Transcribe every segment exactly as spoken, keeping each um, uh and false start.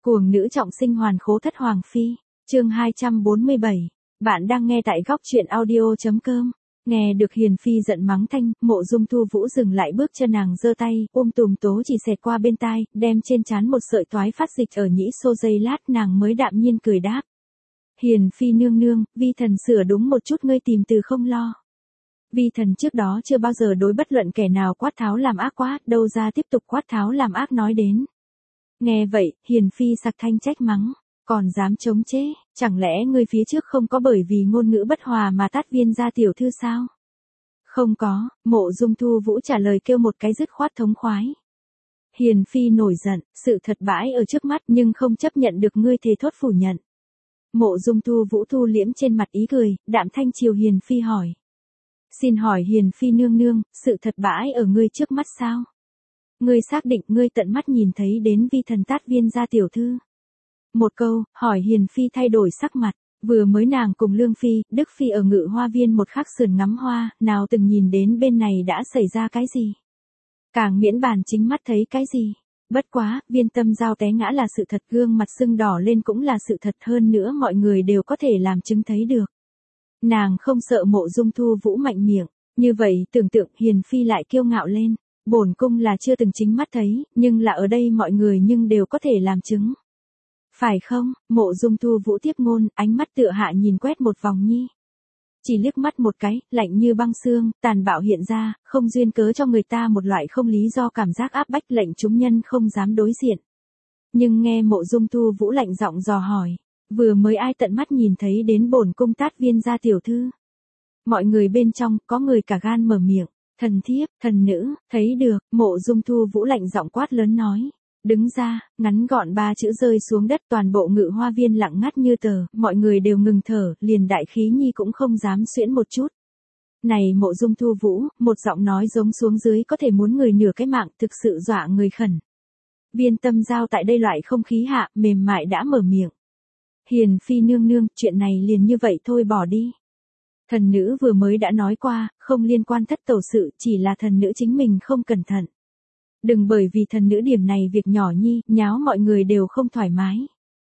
Cuồng nữ trọng sinh hoàn khố thất hoàng phi, chương hai trăm bốn mươi bảy. Bạn đang nghe tại góc truyện audio.com. Nghe được Hiền Phi giận mắng thanh, Mộ Dung Thu Vũ dừng lại bước chân, nàng giơ tay, ôm tùm tố chỉ xẹt qua bên tai, đem trên trán một sợi toái phát dịch ở nhĩ xô, giây lát nàng mới đạm nhiên cười đáp. Hiền Phi nương nương, vi thần sửa đúng một chút, ngươi tìm từ không lo. Vi thần trước đó chưa bao giờ đối bất luận kẻ nào quát tháo làm ác quá, đâu ra tiếp tục quát tháo làm ác nói đến. Nghe vậy, Hiền Phi sặc thanh trách mắng, còn dám chống chế, chẳng lẽ ngươi phía trước không có bởi vì ngôn ngữ bất hòa mà tát Viên gia tiểu thư sao? Không có, Mộ Dung Thu Vũ trả lời kêu một cái dứt khoát thống khoái. Hiền Phi nổi giận, sự thật bãi ở trước mắt nhưng không chấp nhận được ngươi thề thốt phủ nhận. Mộ Dung Thu Vũ thu liễm trên mặt ý cười, đạm thanh chiều Hiền Phi hỏi. Xin hỏi Hiền Phi nương nương, sự thật bãi ở ngươi trước mắt sao? Ngươi xác định ngươi tận mắt nhìn thấy đến vi thần tát Viên gia tiểu thư? Một câu, hỏi Hiền Phi thay đổi sắc mặt, vừa mới nàng cùng Lương Phi, Đức Phi ở Ngự Hoa Viên một khắc sườn ngắm hoa, nào từng nhìn đến bên này đã xảy ra cái gì? Càng miễn bàn chính mắt thấy cái gì? Bất quá, Viên Tâm Giao té ngã là sự thật, gương mặt sưng đỏ lên cũng là sự thật, hơn nữa mọi người đều có thể làm chứng thấy được. Nàng không sợ Mộ Dung Thu Vũ mạnh miệng, như vậy tưởng tượng Hiền Phi lại kiêu ngạo lên. Bổn cung là chưa từng chính mắt thấy, nhưng là ở đây mọi người nhưng đều có thể làm chứng. Phải không? Mộ Dung Thu Vũ tiếp ngôn, ánh mắt tựa hạ nhìn quét một vòng nhi. Chỉ liếc mắt một cái, lạnh như băng xương, tàn bạo hiện ra, không duyên cớ cho người ta một loại không lý do cảm giác áp bách, lệnh chúng nhân không dám đối diện. Nhưng nghe Mộ Dung Thu Vũ lạnh giọng dò hỏi, vừa mới ai tận mắt nhìn thấy đến bổn cung tát Viên gia tiểu thư? Mọi người bên trong, có người cả gan mở miệng, thần thiếp, thần nữ, thấy được, Mộ Dung Thu Vũ lạnh giọng quát lớn nói. Đứng ra, ngắn gọn ba chữ rơi xuống đất, toàn bộ Ngự Hoa Viên lặng ngắt như tờ, mọi người đều ngừng thở, liền đại khí nhi cũng không dám xuyễn một chút. Này Mộ Dung Thu Vũ, một giọng nói giống xuống dưới có thể muốn người nửa cái mạng, thực sự dọa người khẩn. Viên Tâm Giao tại đây loại không khí hạ, mềm mại đã mở miệng. Hiền Phi nương nương, chuyện này liền như vậy thôi bỏ đi. Thần nữ vừa mới đã nói qua, không liên quan thất tẩu sự, chỉ là thần nữ chính mình không cẩn thận. Đừng bởi vì thần nữ điểm này việc nhỏ nhi, nháo mọi người đều không thoải mái.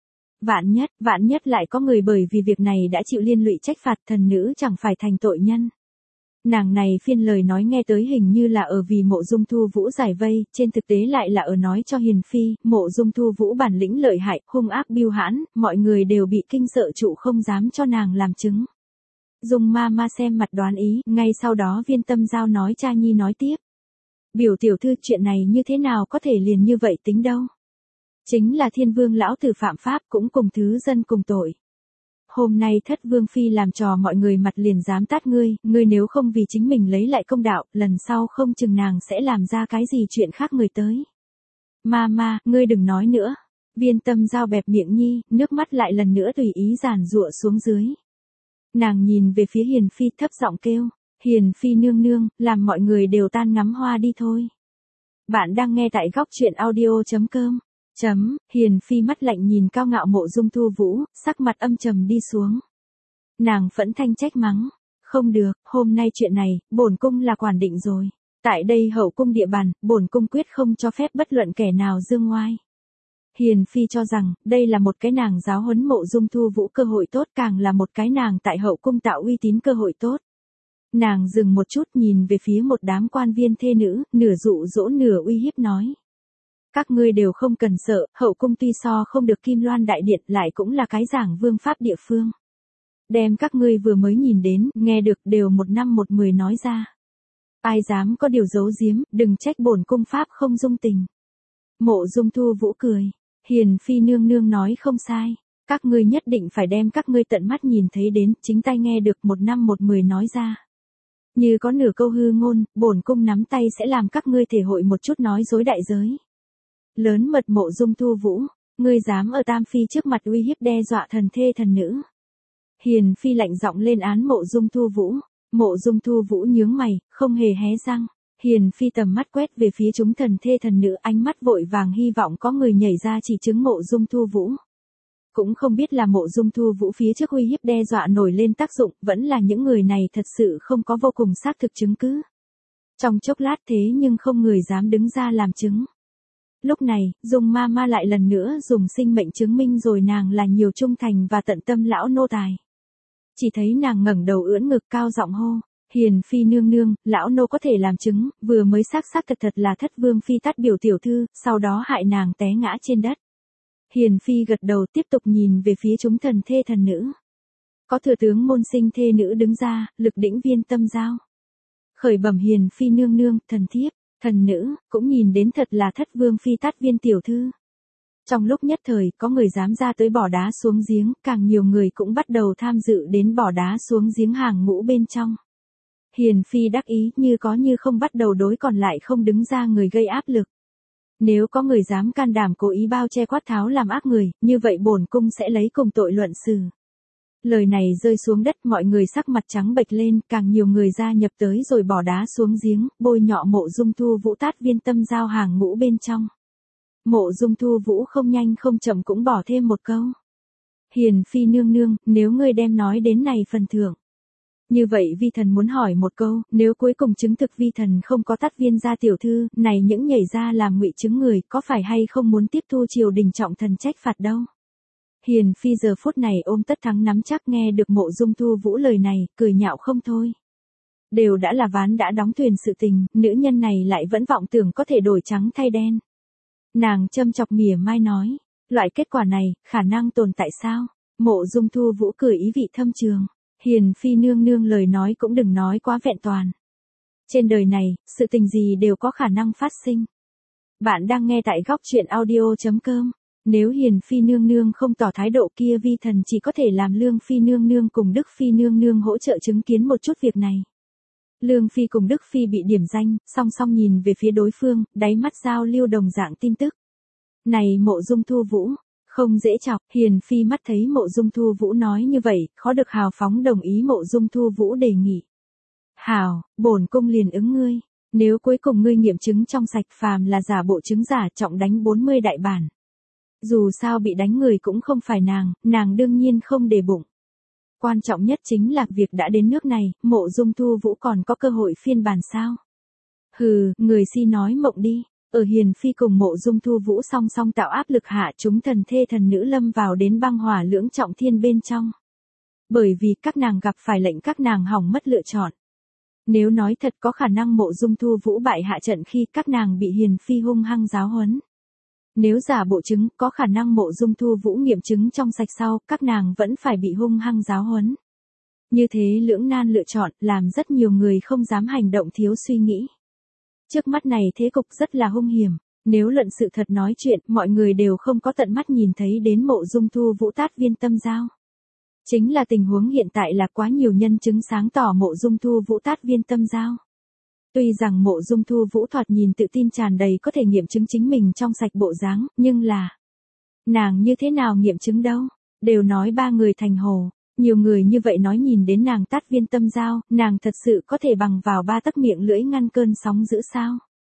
Vạn nhất, vạn nhất lại có người bởi vì việc này đã chịu liên lụy trách phạt, thần nữ chẳng phải thành tội nhân. Nàng này phiên lời nói nghe tới hình như là ở vì Mộ Dung Thu Vũ giải vây, trên thực tế lại là ở nói cho Hiền Phi, Mộ Dung Thu Vũ bản lĩnh lợi hại, hung ác bưu hãn, mọi người đều bị kinh sợ trụ không dám cho nàng làm chứng. Dung ma ma xem mặt đoán ý, ngay sau đó Viên Tâm Giao nói cha nhi nói tiếp. Biểu tiểu thư, chuyện này như thế nào có thể liền như vậy tính đâu. Chính là Thiên Vương lão tử phạm pháp, cũng cùng thứ dân cùng tội. Hôm nay thất vương phi làm trò mọi người mặt liền dám tát ngươi, ngươi nếu không vì chính mình lấy lại công đạo, lần sau không chừng nàng sẽ làm ra cái gì chuyện khác người tới. Ma ma, ngươi đừng nói nữa. Viên Tâm Giao bẹp miệng nhi, nước mắt lại lần nữa tùy ý giàn giụa xuống dưới. Nàng nhìn về phía Hiền Phi thấp giọng kêu. Hiền Phi nương nương, làm mọi người đều tan ngắm hoa đi thôi. Bạn đang nghe tại góc truyện audio.com. Chấm, Hiền Phi mắt lạnh nhìn cao ngạo Mộ Dung Thu Vũ, sắc mặt âm trầm đi xuống. Nàng phẫn thanh trách mắng. Không được, hôm nay chuyện này, bổn cung là quản định rồi. Tại đây hậu cung địa bàn, bổn cung quyết không cho phép bất luận kẻ nào dương ngoai. Hiền Phi cho rằng, đây là một cái nàng giáo huấn Mộ Dung Thu Vũ cơ hội tốt, càng là một cái nàng tại hậu cung tạo uy tín cơ hội tốt. Nàng dừng một chút nhìn về phía một đám quan viên thê nữ, nửa dụ dỗ nửa uy hiếp nói. Các ngươi đều không cần sợ, hậu cung tuy so không được Kim Loan Đại Điện lại cũng là cái giảng vương pháp địa phương. Đem các ngươi vừa mới nhìn đến, nghe được đều một năm một mười nói ra. Ai dám có điều giấu giếm, đừng trách bổn cung pháp không dung tình. Mộ Dung Thu Vũ cười. Hiền Phi nương nương nói không sai. Các ngươi nhất định phải đem các ngươi tận mắt nhìn thấy đến, chính tay nghe được một năm một mười nói ra. Như có nửa câu hư ngôn, bổn cung nắm tay sẽ làm các ngươi thể hội một chút nói dối đại giới. Lớn mật Mộ Dung Thu Vũ, ngươi dám ở Tam Phi trước mặt uy hiếp đe dọa thần thê thần nữ. Hiền Phi lạnh giọng lên án Mộ Dung Thu Vũ. Mộ Dung Thu Vũ nhướng mày, không hề hé răng. Hiền Phi tầm mắt quét về phía chúng thần thê thần nữ, ánh mắt vội vàng hy vọng có người nhảy ra chỉ chứng Mộ Dung Thu Vũ. Cũng không biết là Mộ Dung Thu Vũ phía trước uy hiếp đe dọa nổi lên tác dụng, vẫn là những người này thật sự không có vô cùng xác thực chứng cứ. Trong chốc lát thế nhưng không người dám đứng ra làm chứng. Lúc này, Dung ma ma lại lần nữa dùng sinh mệnh chứng minh rồi nàng là nhiều trung thành và tận tâm lão nô tài. Chỉ thấy nàng ngẩng đầu ưỡn ngực cao giọng hô, Hiền phi nương nương, lão nô có thể làm chứng, vừa mới xác xác thật thật là Thất vương phi tát biểu tiểu thư, sau đó hại nàng té ngã trên đất. Hiền phi gật đầu tiếp tục nhìn về phía chúng thần thê thần nữ. Có thừa tướng môn sinh thê nữ đứng ra, lực đỉnh viên tâm giao. Khởi bẩm Hiền phi nương nương, thần thiếp, thần nữ, cũng nhìn đến thật là Thất vương phi tát viên tiểu thư. Trong lúc nhất thời, có người dám ra tới bỏ đá xuống giếng, càng nhiều người cũng bắt đầu tham dự đến bỏ đá xuống giếng hàng ngũ bên trong. Hiền phi đắc ý như có như không bắt đầu đối còn lại không đứng ra người gây áp lực. Nếu có người dám can đảm cố ý bao che quát tháo làm ác người, như vậy bổn cung sẽ lấy cùng tội luận xử. Lời này rơi xuống đất, mọi người sắc mặt trắng bệch lên, càng nhiều người gia nhập tới rồi bỏ đá xuống giếng, bôi nhọ Mộ Dung Thu Vũ tát viên tâm giao hàng ngũ bên trong. Mộ Dung Thu Vũ không nhanh không chậm cũng bỏ thêm một câu. Hiền phi nương nương, nếu ngươi đem nói đến này phần thưởng. Như vậy vi thần muốn hỏi một câu, nếu cuối cùng chứng thực vi thần không có tát viên gia tiểu thư, này những nhảy ra làm ngụy chứng người, có phải hay không muốn tiếp thu triều đình trọng thần trách phạt đâu? Hiền phi giờ phút này ôm tất thắng nắm chắc nghe được Mộ Dung Thu Vũ lời này, cười nhạo không thôi. Đều đã là ván đã đóng thuyền sự tình, nữ nhân này lại vẫn vọng tưởng có thể đổi trắng thay đen. Nàng châm chọc mỉa mai nói, loại kết quả này, khả năng tồn tại sao? Mộ Dung Thu Vũ cười ý vị thâm trường. Hiền phi nương nương lời nói cũng đừng nói quá vẹn toàn. Trên đời này, sự tình gì đều có khả năng phát sinh. Bạn đang nghe tại góc truyện audio chấm com. Nếu Hiền phi nương nương không tỏ thái độ kia vi thần chỉ có thể làm Lương phi nương nương cùng Đức phi nương nương hỗ trợ chứng kiến một chút việc này. Lương phi cùng Đức phi bị điểm danh, song song nhìn về phía đối phương, đáy mắt giao lưu đồng dạng tin tức. Này Mộ Dung Thu Vũ, không dễ chọc, Hiền phi mắt thấy Mộ Dung Thu Vũ nói như vậy, khó được hào phóng đồng ý Mộ Dung Thu Vũ đề nghị. Hảo, bổn cung liền ứng ngươi, nếu cuối cùng ngươi nghiệm chứng trong sạch phàm là giả bộ chứng giả trọng đánh bốn mươi đại bản. Dù sao bị đánh người cũng không phải nàng, nàng đương nhiên không để bụng. Quan trọng nhất chính là việc đã đến nước này, Mộ Dung Thu Vũ còn có cơ hội phiên bản sao? Hừ, người si nói mộng đi. Ở Hiền phi cùng Mộ Dung Thu Vũ song song tạo áp lực hạ chúng thần thê thần nữ lâm vào đến băng hỏa lưỡng trọng thiên bên trong. Bởi vì các nàng gặp phải lệnh các nàng hỏng mất lựa chọn. Nếu nói thật có khả năng Mộ Dung Thu Vũ bại hạ trận khi các nàng bị Hiền phi hung hăng giáo huấn. Nếu giả bộ chứng có khả năng Mộ Dung Thu Vũ nghiệm chứng trong sạch sau, các nàng vẫn phải bị hung hăng giáo huấn. Như thế lưỡng nan lựa chọn làm rất nhiều người không dám hành động thiếu suy nghĩ. Trước mắt này thế cục rất là hung hiểm, nếu luận sự thật nói chuyện, mọi người đều không có tận mắt nhìn thấy đến Mộ Dung Thu Vũ tát viên tâm giao. Chính là tình huống hiện tại là quá nhiều nhân chứng sáng tỏ Mộ Dung Thu Vũ tát viên tâm giao. Tuy rằng Mộ Dung Thu Vũ thoạt nhìn tự tin tràn đầy có thể nghiệm chứng chính mình trong sạch bộ dáng, nhưng là nàng như thế nào nghiệm chứng đâu, đều nói ba người thành hồ. Nhiều người như vậy nói nhìn đến nàng tát viên tâm giao, nàng thật sự có thể bằng vào ba tấc miệng lưỡi ngăn cơn sóng dữ sao?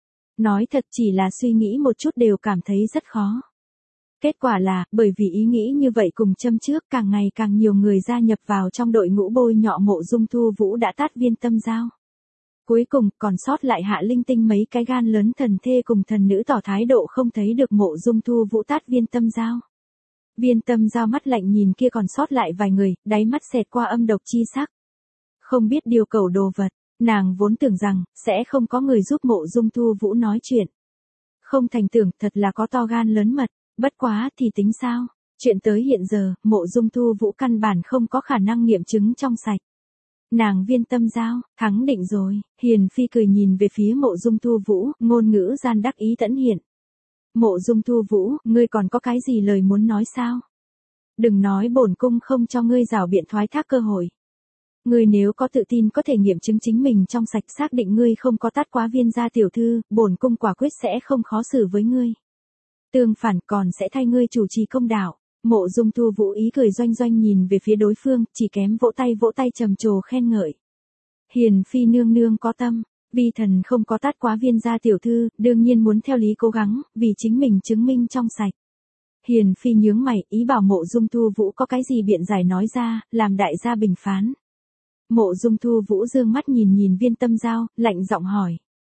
Nói thật chỉ là suy nghĩ một chút đều cảm thấy rất khó. Kết quả là, bởi vì ý nghĩ như vậy cùng châm trước càng ngày càng nhiều người gia nhập vào trong đội ngũ bôi nhọ Mộ Dung Thu Vũ đã tát viên tâm giao. Cuối cùng còn sót lại hạ linh tinh mấy cái gan lớn thần thê cùng thần nữ tỏ thái độ không thấy được Mộ Dung Thu Vũ tát viên tâm giao. Viên tâm giao mắt lạnh nhìn kia còn sót lại vài người, đáy mắt xẹt qua âm độc chi sắc. Không biết điều cẩu đồ vật, nàng vốn tưởng rằng, sẽ không có người giúp Mộ Dung Thu Vũ nói chuyện. Không thành tưởng thật là có to gan lớn mật, bất quá thì tính sao, chuyện tới hiện giờ, Mộ Dung Thu Vũ căn bản không có khả năng nghiệm chứng trong sạch. Nàng viên tâm giao, thắng định rồi, Hiền phi cười nhìn về phía Mộ Dung Thu Vũ, ngôn ngữ gian đắc ý tẫn hiện. Mộ Dung Thu Vũ, ngươi còn có cái gì lời muốn nói sao? Đừng nói bổn cung không cho ngươi rảo biện thoái thác cơ hội. Ngươi nếu có tự tin có thể nghiệm chứng chính mình trong sạch xác định ngươi không có tát quá viên gia tiểu thư, bổn cung quả quyết sẽ không khó xử với ngươi. Tương phản còn sẽ thay ngươi chủ trì công đạo. Mộ Dung Thu Vũ ý cười doanh doanh nhìn về phía đối phương, chỉ kém vỗ tay vỗ tay trầm trồ khen ngợi. Hiền phi nương nương có tâm. Vi thần không có tát quá viên gia tiểu thư, đương nhiên muốn theo lý cố gắng, vì chính mình chứng minh trong sạch. Hiền phi nhướng mày, ý bảo Mộ Dung Thu Vũ có cái gì biện giải nói ra, làm đại gia bình phán. Mộ Dung Thu Vũ dương mắt nhìn nhìn viên tâm giao, lạnh giọng hỏi.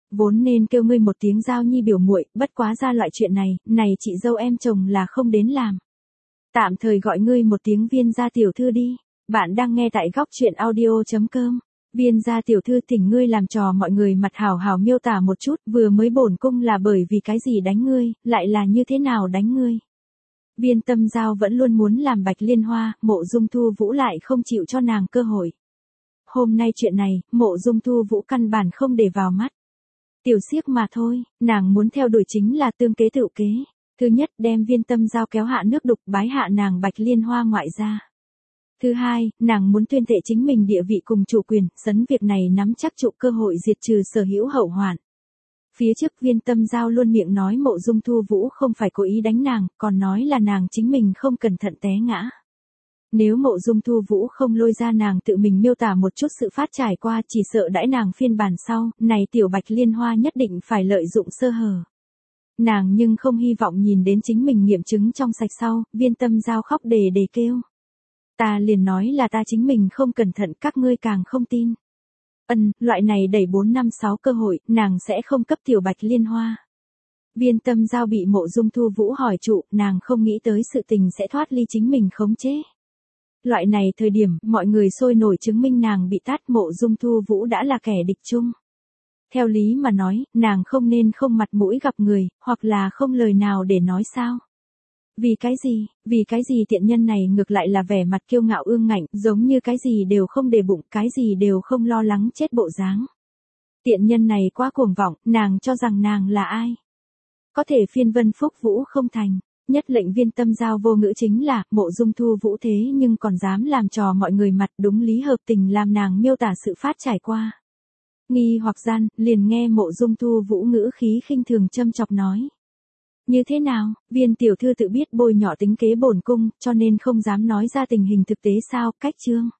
Vốn nên kêu ngươi một tiếng Giao Nhi biểu muội, bất quá ra loại chuyện này, này chị dâu em chồng là không đến làm. Tạm thời gọi ngươi một tiếng Viên gia tiểu thư đi. Bạn đang nghe tại góc truyện audio.com. Viên gia tiểu thư thỉnh ngươi làm trò mọi người mặt hảo hảo miêu tả một chút, vừa mới bổn cung là bởi vì cái gì đánh ngươi, lại là như thế nào đánh ngươi. Viên Tâm Giao vẫn luôn muốn làm Bạch Liên Hoa, Mộ Dung Thu Vũ lại không chịu cho nàng cơ hội. Hôm nay chuyện này, Mộ Dung Thu Vũ căn bản không để vào mắt. Tiểu siếc mà thôi, nàng muốn theo đuổi chính là tương kế tựu kế. Thứ nhất, đem Viên Tâm Giao kéo hạ nước đục, bái hạ nàng Bạch Liên Hoa ngoại gia. Thứ hai, nàng muốn tuyên thệ chính mình địa vị cùng chủ quyền, sấn việc này nắm chắc trụ cơ hội diệt trừ sở hữu hậu hoạn. Phía trước Viên Tâm Giao luôn miệng nói Mộ Dung Thu Vũ không phải cố ý đánh nàng, còn nói là nàng chính mình không cẩn thận té ngã. Nếu Mộ Dung Thu Vũ không lôi ra nàng tự mình miêu tả một chút sự phát trải qua, chỉ sợ đãi nàng phiên bản sau, này tiểu Bạch Liên Hoa nhất định phải lợi dụng sơ hở. Nàng nhưng không hy vọng nhìn đến chính mình nghiệm chứng trong sạch sau, Viên Tâm Giao khóc đề đề kêu. Ta liền nói là ta chính mình không cẩn thận, các ngươi càng không tin. Ân, loại này đẩy bốn năm sáu cơ hội, nàng sẽ không cấp tiểu Bạch Liên Hoa. Viên Tâm Giao bị Mộ Dung Thu Vũ hỏi trụ, nàng không nghĩ tới sự tình sẽ thoát ly chính mình khống chế. Loại này thời điểm, mọi người sôi nổi chứng minh nàng bị tát, Mộ Dung Thu Vũ đã là kẻ địch chung. Theo lý mà nói, nàng không nên không mặt mũi gặp người, hoặc là không lời nào để nói sao. Vì cái gì, vì cái gì tiện nhân này ngược lại là vẻ mặt kiêu ngạo ương ngạnh, giống như cái gì đều không để bụng, cái gì đều không lo lắng chết bộ dáng. Tiện nhân này quá cuồng vọng, nàng cho rằng nàng là ai? Có thể phiên vân phúc vũ không thành. Nhất lệnh Viên Tâm Giao vô ngữ chính là, Mộ Dung Thu Vũ thế nhưng còn dám làm trò mọi người mặt, đúng lý hợp tình làm nàng miêu tả sự phát trải qua. Nghi hoặc gian, liền nghe Mộ Dung Thu Vũ ngữ khí khinh thường châm chọc nói. Như thế nào, Viên tiểu thư tự biết bôi nhọ tính kế bổn cung, cho nên không dám nói ra tình hình thực tế sao, cách chương.